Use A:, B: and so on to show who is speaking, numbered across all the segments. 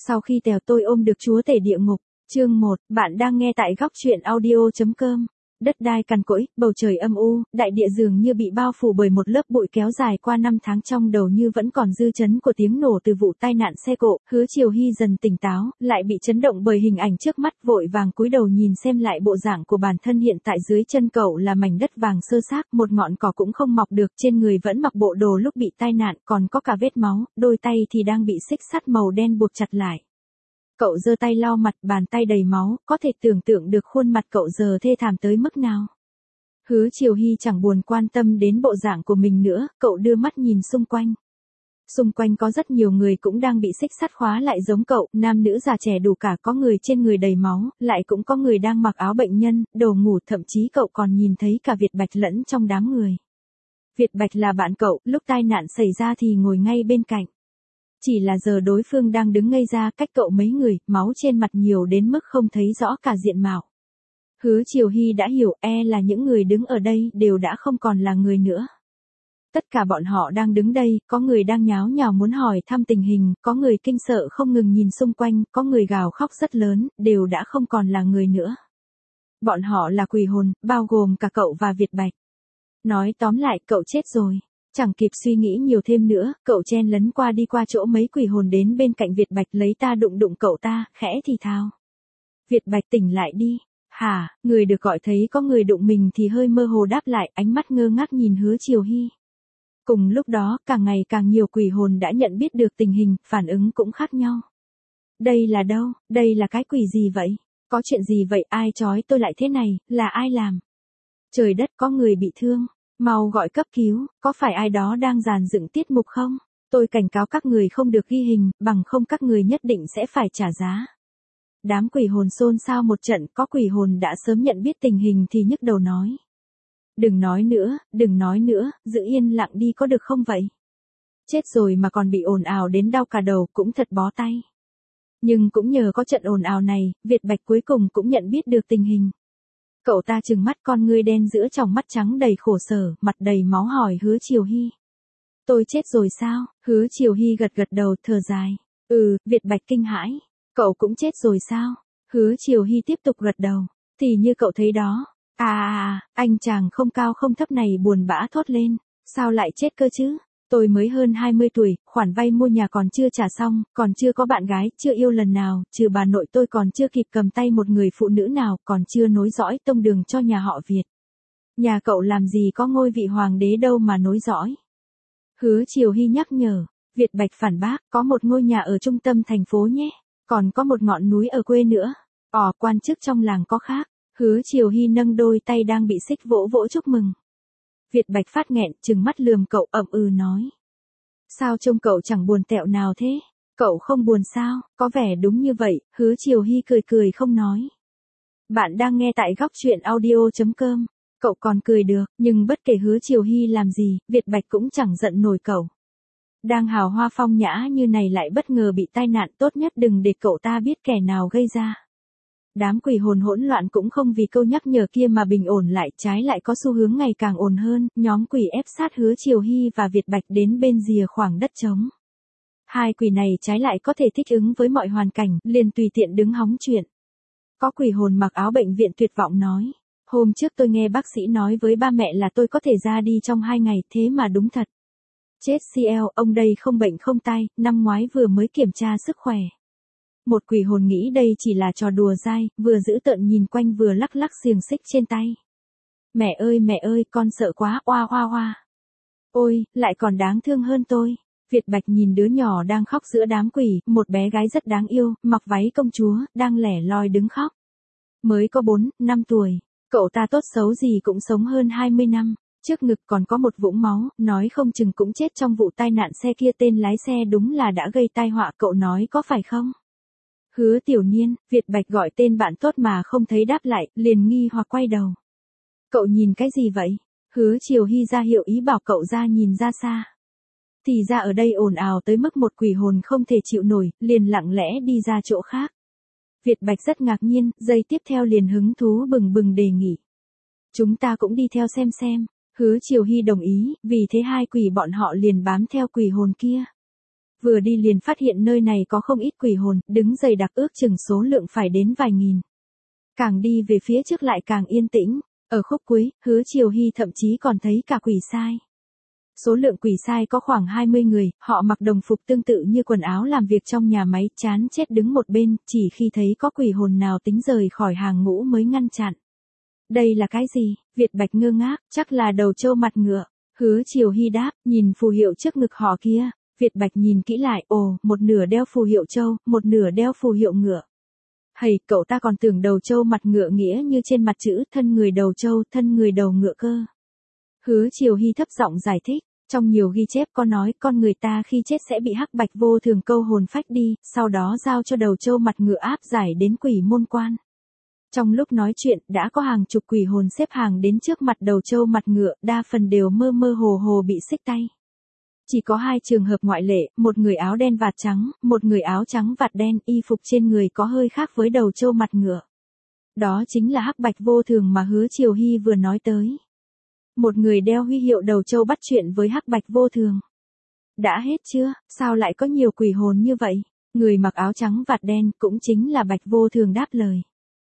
A: Sau khi tèo tôi ôm được chúa tể địa ngục. Chương 1, bạn đang nghe tại góc truyện audio.com. Đất đai cằn cỗi, bầu trời âm u, đại địa dường như bị bao phủ bởi một lớp bụi kéo dài qua năm tháng, trong đầu như vẫn còn dư chấn của tiếng nổ từ vụ tai nạn xe cộ. Hứa Triều Hy dần tỉnh táo, lại bị chấn động bởi hình ảnh trước mắt, vội vàng cúi đầu nhìn xem lại bộ dạng của bản thân hiện tại. Dưới chân cậu là mảnh đất vàng xơ xác, một ngọn cỏ cũng không mọc được, trên người vẫn mặc bộ đồ lúc bị tai nạn, còn có cả vết máu, đôi tay thì đang bị xích sắt màu đen buộc chặt lại. Cậu giơ tay lau mặt, bàn tay đầy máu, có thể tưởng tượng được khuôn mặt cậu giờ thê thảm tới mức nào. Hứa Triều Hy chẳng buồn quan tâm đến bộ dạng của mình nữa, cậu đưa mắt nhìn xung quanh. Xung quanh có rất nhiều người cũng đang bị xích sắt khóa lại giống cậu, nam nữ già trẻ đủ cả, có người trên người đầy máu, lại cũng có người đang mặc áo bệnh nhân, đồ ngủ, thậm chí cậu còn nhìn thấy cả Việt Bạch lẫn trong đám người. Việt Bạch là bạn cậu, lúc tai nạn xảy ra thì ngồi ngay bên cạnh. Chỉ là giờ đối phương đang đứng ngây ra cách cậu mấy người, máu trên mặt nhiều đến mức không thấy rõ cả diện mạo. Hứa Triều Hy đã hiểu, là những người đứng ở đây đều đã không còn là người nữa. Tất cả bọn họ đang đứng đây, có người đang nháo nhào muốn hỏi thăm tình hình, có người kinh sợ không ngừng nhìn xung quanh, có người gào khóc rất lớn, đều đã không còn là người nữa. Bọn họ là quỷ hồn, bao gồm cả cậu và Việt Bạch. Nói tóm lại, cậu chết rồi. Chẳng kịp suy nghĩ nhiều thêm nữa, cậu chen lấn qua đi qua chỗ mấy quỷ hồn đến bên cạnh Việt Bạch, lấy ta đụng đụng cậu ta, khẽ thì thào. Việt Bạch tỉnh lại đi. Hả, người được gọi thấy có người đụng mình thì hơi mơ hồ đáp lại, ánh mắt ngơ ngác nhìn Hứa Triều Hy. Cùng lúc đó, càng ngày càng nhiều quỷ hồn đã nhận biết được tình hình, phản ứng cũng khác nhau. Đây là đâu, đây là cái quỷ gì vậy? Có chuyện gì vậy, ai trói tôi lại thế này, là ai làm? Trời đất, có người bị thương. Mau gọi cấp cứu, có phải ai đó đang dàn dựng tiết mục không? Tôi cảnh cáo các người không được ghi hình, bằng không các người nhất định sẽ phải trả giá. Đám quỷ hồn xôn xao một trận, có quỷ hồn đã sớm nhận biết tình hình thì nhức đầu nói. Đừng nói nữa, giữ yên lặng đi có được không vậy? Chết rồi mà còn bị ồn ào đến đau cả đầu, cũng thật bó tay. Nhưng cũng nhờ có trận ồn ào này, Việt Bạch cuối cùng cũng nhận biết được tình hình. Cậu ta trừng mắt, con ngươi đen giữa tròng mắt trắng đầy khổ sở, mặt đầy máu hỏi Hứa Triều Hy. Tôi chết rồi sao? Hứa Triều Hy gật gật đầu, thở dài. Việt Bạch kinh hãi. Cậu cũng chết rồi sao? Hứa Triều Hy tiếp tục gật đầu. Thì như cậu thấy đó. Anh chàng không cao không thấp này buồn bã thốt lên. Sao lại chết cơ chứ? Tôi mới hơn 20 tuổi, khoản vay mua nhà còn chưa trả xong, còn chưa có bạn gái, chưa yêu lần nào, trừ bà nội tôi còn chưa kịp cầm tay một người phụ nữ nào, còn chưa nối dõi tông đường cho nhà họ Việt. Nhà cậu làm gì có ngôi vị hoàng đế đâu mà nối dõi. Hứa Triều Hy nhắc nhở. Việt Bạch phản bác, có một ngôi nhà ở trung tâm thành phố nhé, còn có một ngọn núi ở quê nữa. Quan chức trong làng có khác. Hứa Triều Hy nâng đôi tay đang bị xích vỗ vỗ chúc mừng. Việt Bạch phát nghẹn, trừng mắt lườm cậu, nói. Sao trông cậu chẳng buồn tẹo nào thế? Cậu không buồn sao? Có vẻ đúng như vậy. Hứa Triều Hy cười cười không nói. Bạn đang nghe tại góc truyện audio.com. Cậu còn cười được, nhưng bất kể Hứa Triều Hy làm gì, Việt Bạch cũng chẳng giận nổi cậu. Đang hào hoa phong nhã như này lại bất ngờ bị tai nạn, tốt nhất đừng để cậu ta biết kẻ nào gây ra. Đám quỷ hồn hỗn loạn cũng không vì câu nhắc nhở kia mà bình ổn lại, trái lại có xu hướng ngày càng ồn hơn, nhóm quỷ ép sát Hứa Triều Hy và Việt Bạch đến bên rìa khoảng đất trống. Hai quỷ này trái lại có thể thích ứng với mọi hoàn cảnh, liền tùy tiện đứng hóng chuyện. Có quỷ hồn mặc áo bệnh viện tuyệt vọng nói. Hôm trước tôi nghe bác sĩ nói với ba mẹ là tôi có thể ra đi trong 2 ngày, thế mà đúng thật. Chết CL, ông đây không bệnh không tai, năm ngoái vừa mới kiểm tra sức khỏe. Một quỷ hồn nghĩ đây chỉ là trò đùa dai, vừa giữ tợn nhìn quanh vừa lắc lắc xiềng xích trên tay. Mẹ ơi, con sợ quá, oa oa oa. Ôi, lại còn đáng thương hơn tôi. Việt Bạch nhìn đứa nhỏ đang khóc giữa đám quỷ, một bé gái rất đáng yêu, mặc váy công chúa, đang lẻ loi đứng khóc. Mới có 4-5 tuổi, cậu ta tốt xấu gì cũng sống hơn 20 năm. Trước ngực còn có một vũng máu, nói không chừng cũng chết trong vụ tai nạn xe kia, tên lái xe đúng là đã gây tai họa, cậu nói có phải không? Hứa Tiểu Niên, Việt Bạch gọi tên bạn tốt mà không thấy đáp lại, liền nghi hoặc quay đầu. Cậu nhìn cái gì vậy? Hứa Triều Hy ra hiệu ý bảo cậu ra nhìn ra xa. Thì ra ở đây ồn ào tới mức một quỷ hồn không thể chịu nổi, liền lặng lẽ đi ra chỗ khác. Việt Bạch rất ngạc nhiên, giây tiếp theo liền hứng thú bừng bừng đề nghị. Chúng ta cũng đi theo xem. Hứa Triều Hy đồng ý, vì thế hai quỷ bọn họ liền bám theo quỷ hồn kia. Vừa đi liền phát hiện nơi này có không ít quỷ hồn, đứng dày đặc ước chừng số lượng phải đến vài nghìn. Càng đi về phía trước lại càng yên tĩnh, ở khúc cuối, Hứa Triều Hy thậm chí còn thấy cả quỷ sai. Số lượng quỷ sai có khoảng 20 người, họ mặc đồng phục tương tự như quần áo làm việc trong nhà máy, chán chết đứng một bên, chỉ khi thấy có quỷ hồn nào tính rời khỏi hàng ngũ mới ngăn chặn. Đây là cái gì? Việt Bạch ngơ ngác, chắc là đầu trâu mặt ngựa. Hứa Triều Hy đáp, nhìn phù hiệu trước ngực họ kia. Việt Bạch nhìn kỹ lại, ồ, một nửa đeo phù hiệu trâu, một nửa đeo phù hiệu ngựa. Hầy, cậu ta còn tưởng đầu trâu mặt ngựa nghĩa như trên mặt chữ thân người đầu trâu, thân người đầu ngựa cơ. Hứa Triều Hy thấp giọng giải thích, trong nhiều ghi chép có nói con người ta khi chết sẽ bị hắc bạch vô thường câu hồn phách đi, sau đó giao cho đầu trâu mặt ngựa áp giải đến quỷ môn quan. Trong lúc nói chuyện, đã có hàng chục quỷ hồn xếp hàng đến trước mặt đầu trâu mặt ngựa, đa phần đều mơ mơ hồ hồ bị xích tay. Chỉ có 2 trường hợp ngoại lệ, một người áo đen vạt trắng, một người áo trắng vạt đen, y phục trên người có hơi khác với đầu trâu mặt ngựa. Đó chính là hắc bạch vô thường mà Hứa Triều Hy vừa nói tới. Một người đeo huy hiệu đầu trâu bắt chuyện với hắc bạch vô thường. Đã hết chưa, sao lại có nhiều quỷ hồn như vậy? Người mặc áo trắng vạt đen cũng chính là bạch vô thường đáp lời.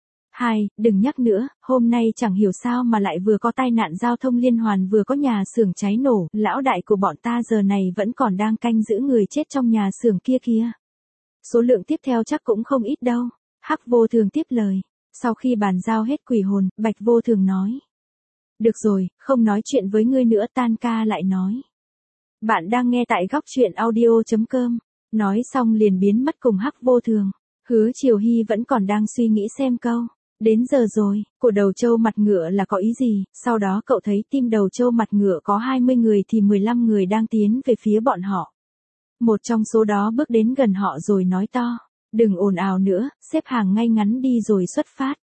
A: 2, đừng nhắc nữa, hôm nay chẳng hiểu sao mà lại vừa có tai nạn giao thông liên hoàn vừa có nhà xưởng cháy nổ, lão đại của bọn ta giờ này vẫn còn đang canh giữ người chết trong nhà xưởng kia kìa. Số lượng tiếp theo chắc cũng không ít đâu. Hắc vô thường tiếp lời. Sau khi bàn giao hết quỷ hồn, bạch vô thường nói. Được rồi, không nói chuyện với ngươi nữa, tan ca lại nói. Bạn đang nghe tại góc truyện audio.com. Nói xong liền biến mất cùng hắc vô thường. Hứa Triều Hy vẫn còn đang suy nghĩ xem câu. Đến giờ rồi, của đầu trâu mặt ngựa là có ý gì, sau đó cậu thấy tim đầu trâu mặt ngựa có 20 người thì 15 người đang tiến về phía bọn họ. Một trong số đó bước đến gần họ rồi nói to, đừng ồn ào nữa, xếp hàng ngay ngắn đi rồi xuất phát.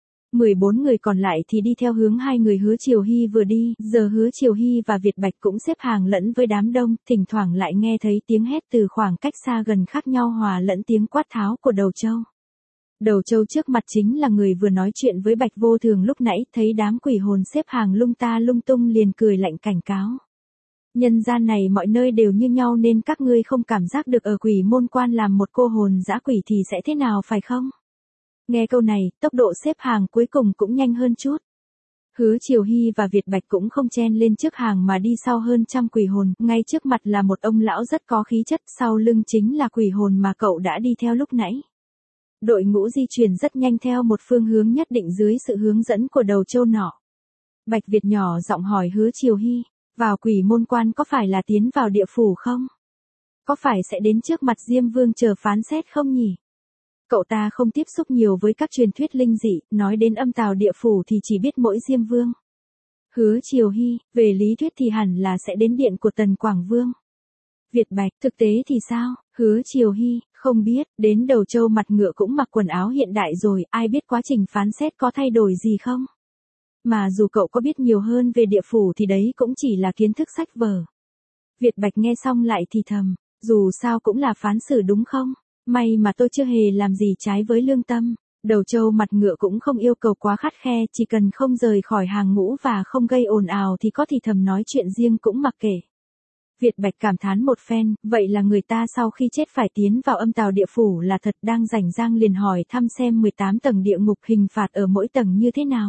A: 14 người còn lại thì đi theo hướng 2 người Hứa Triều Hy vừa đi, giờ Hứa Triều Hy và Việt Bạch cũng xếp hàng lẫn với đám đông, thỉnh thoảng lại nghe thấy tiếng hét từ khoảng cách xa gần khác nhau hòa lẫn tiếng quát tháo của đầu trâu. Đầu trâu trước mặt chính là người vừa nói chuyện với bạch vô thường lúc nãy, thấy đám quỷ hồn xếp hàng lung ta lung tung liền cười lạnh cảnh cáo. Nhân gian này mọi nơi đều như nhau nên các ngươi không cảm giác được ở quỷ môn quan làm một cô hồn dã quỷ thì sẽ thế nào phải không? Nghe câu này, tốc độ xếp hàng cuối cùng cũng nhanh hơn chút. Hứa Triều Hy và Việt Bạch cũng không chen lên trước hàng mà đi sau hơn trăm quỷ hồn, ngay trước mặt là một ông lão rất có khí chất, sau lưng chính là quỷ hồn mà cậu đã đi theo lúc nãy. Đội ngũ di chuyển rất nhanh theo một phương hướng nhất định dưới sự hướng dẫn của đầu trâu nọ. Bạch Việt nhỏ giọng hỏi Hứa Triều Hy, vào quỷ môn quan có phải là tiến vào địa phủ không? Có phải sẽ đến trước mặt Diêm Vương chờ phán xét không nhỉ? Cậu ta không tiếp xúc nhiều với các truyền thuyết linh dị, nói đến âm tào địa phủ thì chỉ biết mỗi Diêm Vương. Hứa Triều Hy, về lý thuyết thì hẳn là sẽ đến điện của Tần Quảng Vương. Việt Bạch, thực tế thì sao? Hứa Triều Hy, không biết, đến đầu trâu mặt ngựa cũng mặc quần áo hiện đại rồi, ai biết quá trình phán xét có thay đổi gì không? Mà dù cậu có biết nhiều hơn về địa phủ thì đấy cũng chỉ là kiến thức sách vở. Việt Bạch nghe xong lại thì thầm, dù sao cũng là phán xử đúng không? May mà tôi chưa hề làm gì trái với lương tâm. Đầu trâu mặt ngựa cũng không yêu cầu quá khắt khe, chỉ cần không rời khỏi hàng ngũ và không gây ồn ào thì có thì thầm nói chuyện riêng cũng mặc kệ. Việt Bạch cảm thán một phen, vậy là người ta sau khi chết phải tiến vào âm tào địa phủ là thật. Đang rảnh rang liền hỏi thăm xem 18 tầng địa ngục hình phạt ở mỗi tầng như thế nào.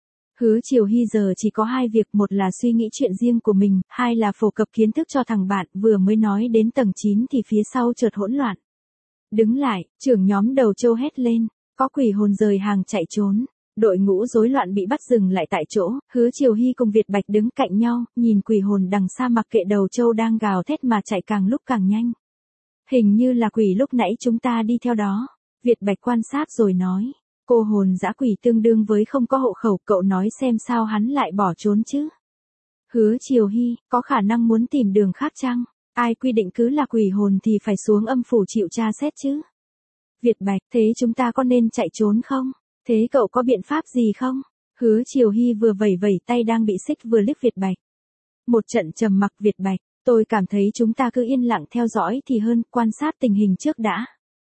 A: Hứa Triều Hy giờ chỉ có 2 việc, một là suy nghĩ chuyện riêng của mình, 2 là phổ cập kiến thức cho thằng bạn, vừa mới nói đến tầng 9 thì phía sau chợt hỗn loạn. Đứng lại, trưởng nhóm đầu trâu hét lên, có quỷ hồn rời hàng chạy trốn. Đội ngũ rối loạn bị bắt dừng lại tại chỗ, Hứa Triều Hy cùng Việt Bạch đứng cạnh nhau, nhìn quỷ hồn đằng xa mặc kệ đầu trâu đang gào thét mà chạy càng lúc càng nhanh. Hình như là quỷ lúc nãy chúng ta đi theo đó. Việt Bạch quan sát rồi nói, cô hồn dã quỷ tương đương với không có hộ khẩu, cậu nói xem sao hắn lại bỏ trốn chứ. Hứa Triều Hy, có khả năng muốn tìm đường khác chăng? Ai quy định cứ là quỷ hồn thì phải xuống âm phủ chịu tra xét chứ? Việt Bạch, thế chúng ta có nên chạy trốn không? Thế cậu có biện pháp gì không? Hứa Triều Hy vừa vẩy vẩy tay đang bị xích vừa liếc Việt Bạch. Một trận trầm mặc. Việt Bạch, tôi cảm thấy chúng ta cứ yên lặng theo dõi thì hơn, quan sát tình hình trước đã.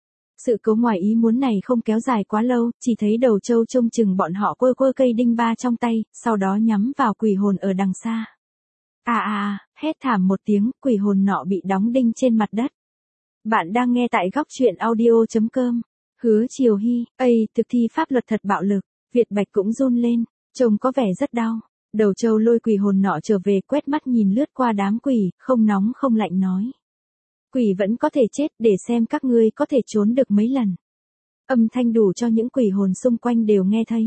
A: Sự cố ngoài ý muốn này không kéo dài quá lâu, chỉ thấy đầu trâu trông chừng bọn họ quơ quơ cây đinh ba trong tay, sau đó nhắm vào quỷ hồn ở đằng xa. Hét thảm một tiếng, quỷ hồn nọ bị đóng đinh trên mặt đất. Bạn đang nghe tại góc truyện audio.com. Hứa Triều Hy, thực thi pháp luật thật bạo lực. Việt Bạch cũng run lên, trông có vẻ rất đau. Đầu Châu lôi quỷ hồn nọ trở về, quét mắt nhìn lướt qua đám quỷ, không nóng không lạnh nói. Quỷ vẫn có thể chết, để xem các ngươi có thể trốn được mấy lần. Âm thanh đủ cho những quỷ hồn xung quanh đều nghe thấy.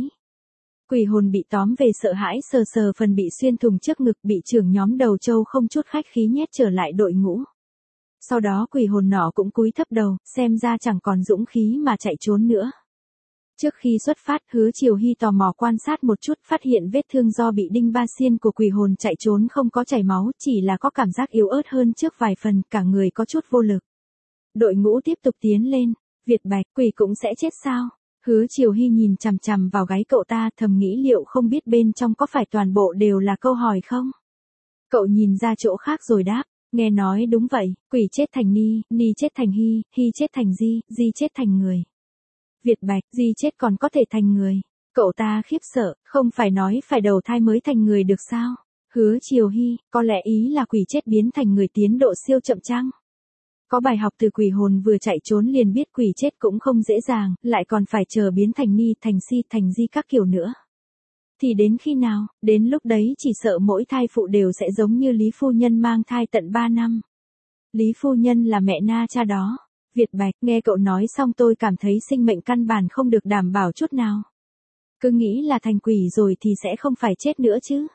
A: Quỷ hồn bị tóm về sợ hãi sờ sờ phần bị xuyên thủng trước ngực, bị trưởng nhóm Đầu Châu không chút khách khí nhét trở lại đội ngũ. Sau đó quỷ hồn nọ cũng cúi thấp đầu, xem ra chẳng còn dũng khí mà chạy trốn nữa. Trước khi xuất phát, Hứa Triều Hy tò mò quan sát một chút, phát hiện vết thương do bị đinh ba xiên của quỷ hồn chạy trốn không có chảy máu, chỉ là có cảm giác yếu ớt hơn trước vài phần, cả người có chút vô lực. Đội ngũ tiếp tục tiến lên. Việt Bạch, quỷ cũng sẽ chết sao? Hứa Triều Hy nhìn chằm chằm vào gáy cậu ta, thầm nghĩ liệu không biết bên trong có phải toàn bộ đều là câu hỏi không? Cậu nhìn ra chỗ khác rồi đáp. Nghe nói đúng vậy, quỷ chết thành Ni, Ni chết thành Hy chết thành Di chết thành người. Việt Bạch, Di chết còn có thể thành người. Cậu ta khiếp sợ, không phải nói phải đầu thai mới thành người được sao? Hứa Triều Hy, có lẽ ý là quỷ chết biến thành người tiến độ siêu chậm chăng? Có bài học từ quỷ hồn vừa chạy trốn liền biết quỷ chết cũng không dễ dàng, lại còn phải chờ biến thành Ni, thành Si, thành Di các kiểu nữa. Thì đến khi nào, đến lúc đấy chỉ sợ mỗi thai phụ đều sẽ giống như Lý Phu Nhân mang thai tận 3 năm. Lý Phu Nhân là mẹ na cha đó. Việt Bạch, nghe cậu nói xong tôi cảm thấy sinh mệnh căn bản không được đảm bảo chút nào. Cứ nghĩ là thành quỷ rồi thì sẽ không phải chết nữa chứ.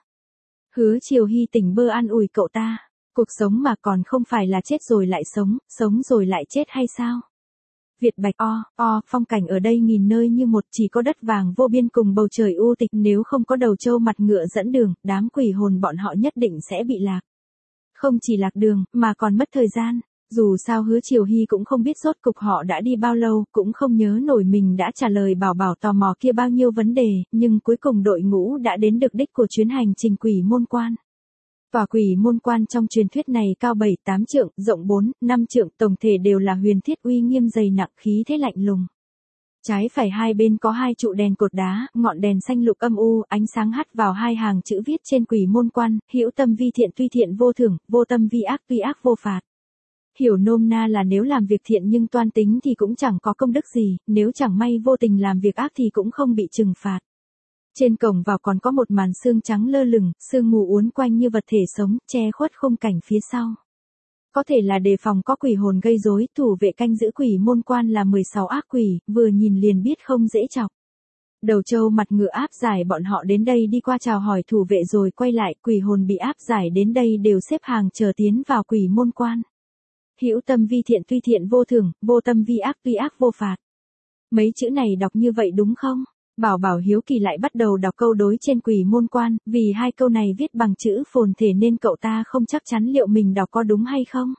A: Hứa Triều Hy tỉnh bơ an ủi cậu ta. Cuộc sống mà còn không phải là chết rồi lại sống rồi lại chết hay sao? Việt Bạch, phong cảnh ở đây nghìn nơi như một, chỉ có đất vàng vô biên cùng bầu trời u tịch, nếu không có Đầu Châu mặt ngựa dẫn đường, đám quỷ hồn bọn họ nhất định sẽ bị lạc. Không chỉ lạc đường, mà còn mất thời gian. Dù sao Hứa Triều Hy cũng không biết rốt cục họ đã đi bao lâu, cũng không nhớ nổi mình đã trả lời bảo tò mò kia bao nhiêu vấn đề, nhưng cuối cùng đội ngũ đã đến được đích của chuyến hành trình Quỷ Môn Quan. Tòa Quỷ Môn Quan trong truyền thuyết này cao 7-8 trượng, rộng 4-5 trượng, tổng thể đều là huyền thiết uy nghiêm dày nặng, khí thế lạnh lùng. Trái phải hai bên có hai trụ đèn cột đá, ngọn đèn xanh lục âm u, ánh sáng hắt vào hai hàng chữ viết trên Quỷ Môn Quan, hữu tâm vi thiện tuy thiện vô thưởng, vô tâm vi ác tuy ác vô phạt. Hiểu nôm na là nếu làm việc thiện nhưng toan tính thì cũng chẳng có công đức gì, nếu chẳng may vô tình làm việc ác thì cũng không bị trừng phạt. Trên cổng vào còn có một màn sương trắng lơ lửng, sương mù uốn quanh như vật thể sống, che khuất khung cảnh phía sau. Có thể là đề phòng có quỷ hồn gây rối, thủ vệ canh giữ Quỷ Môn Quan là 16 ác quỷ, vừa nhìn liền biết không dễ chọc. Đầu Châu mặt ngựa áp giải bọn họ đến đây đi qua chào hỏi thủ vệ rồi quay lại, quỷ hồn bị áp giải đến đây đều xếp hàng chờ tiến vào Quỷ Môn Quan. Hữu tâm vi thiện tuy thiện vô thưởng, vô tâm vi ác tuy ác vô phạt. Mấy chữ này đọc như vậy đúng không? Bảo hiếu kỳ lại bắt đầu đọc câu đối trên Quỷ Môn Quan, vì hai câu này viết bằng chữ phồn thể nên cậu ta không chắc chắn liệu mình đọc có đúng hay không.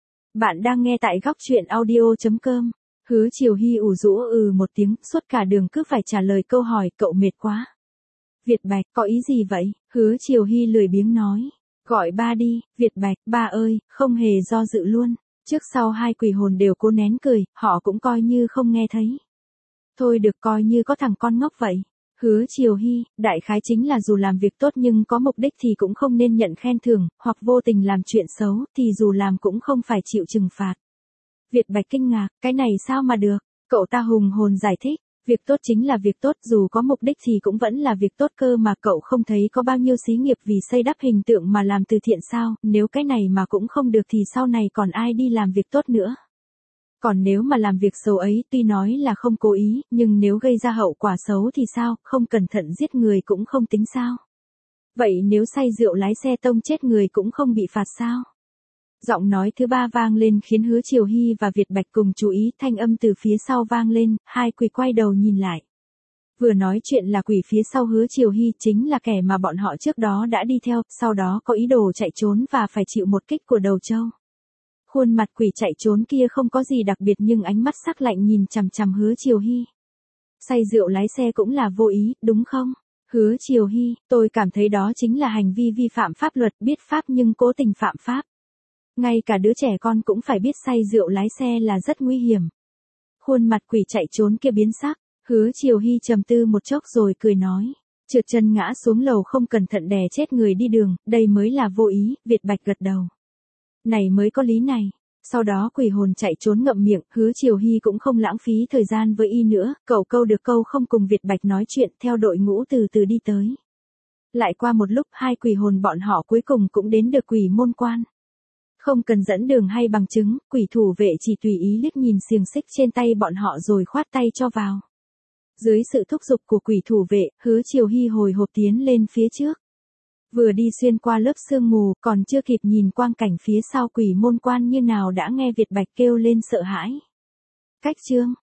A: Bạn đang nghe tại góc truyện audio.com. Hứa Triều Hy ủ rũ một tiếng, suốt cả đường cứ phải trả lời câu hỏi, cậu mệt quá. Việt Bạch, có ý gì vậy? Hứa Triều Hy lười biếng nói. Gọi ba đi, Việt Bạch, ba ơi, không hề do dự luôn. Trước sau hai quỷ hồn đều cố nén cười, họ cũng coi như không nghe thấy. Thôi được, coi như có thằng con ngốc vậy. Hứa Triều Hy, đại khái chính là dù làm việc tốt nhưng có mục đích thì cũng không nên nhận khen thưởng, hoặc vô tình làm chuyện xấu thì dù làm cũng không phải chịu trừng phạt. Việt Bạch kinh ngạc, cái này sao mà được? Cậu ta hùng hồn giải thích, việc tốt chính là việc tốt, dù có mục đích thì cũng vẫn là việc tốt cơ mà, cậu không thấy có bao nhiêu xí nghiệp vì xây đắp hình tượng mà làm từ thiện sao, nếu cái này mà cũng không được thì sau này còn ai đi làm việc tốt nữa. Còn nếu mà làm việc xấu ấy tuy nói là không cố ý, nhưng nếu gây ra hậu quả xấu thì sao, không cẩn thận giết người cũng không tính sao. Vậy nếu say rượu lái xe tông chết người cũng không bị phạt sao? Giọng nói thứ ba vang lên khiến Hứa Triều Hy và Việt Bạch cùng chú ý, thanh âm từ phía sau vang lên, hai quỷ quay đầu nhìn lại. Vừa nói chuyện là quỷ phía sau Hứa Triều Hy, chính là kẻ mà bọn họ trước đó đã đi theo, sau đó có ý đồ chạy trốn và phải chịu một kích của Đầu Châu. Khuôn mặt quỷ chạy trốn kia không có gì đặc biệt nhưng ánh mắt sắc lạnh nhìn chằm chằm Hứa Triều Hy. Say rượu lái xe cũng là vô ý, đúng không? Hứa Triều Hy, tôi cảm thấy đó chính là hành vi vi phạm pháp luật, biết pháp nhưng cố tình phạm pháp. Ngay cả đứa trẻ con cũng phải biết say rượu lái xe là rất nguy hiểm. Khuôn mặt quỷ chạy trốn kia biến sắc, Hứa Triều Hy trầm tư một chốc rồi cười nói. Trượt chân ngã xuống lầu không cẩn thận đè chết người đi đường, đây mới là vô ý, Việt Bạch gật đầu. Này mới có lý này. Sau đó quỷ hồn chạy trốn ngậm miệng, Hứa Triều Hy cũng không lãng phí thời gian với y nữa, cậu câu được câu không cùng Việt Bạch nói chuyện, theo đội ngũ từ từ đi tới. Lại qua một lúc, hai quỷ hồn bọn họ cuối cùng cũng đến được quỷ môn quan. Không cần dẫn đường hay bằng chứng, quỷ thủ vệ chỉ tùy ý liếc nhìn xiềng xích trên tay bọn họ rồi khoát tay cho vào. Dưới sự thúc giục của quỷ thủ vệ, Hứa Triều Hy hồi hộp tiến lên phía trước. Vừa đi xuyên qua lớp sương mù, còn chưa kịp nhìn quang cảnh phía sau quỷ môn quan như nào đã nghe Việt Bạch kêu lên sợ hãi. Cách chương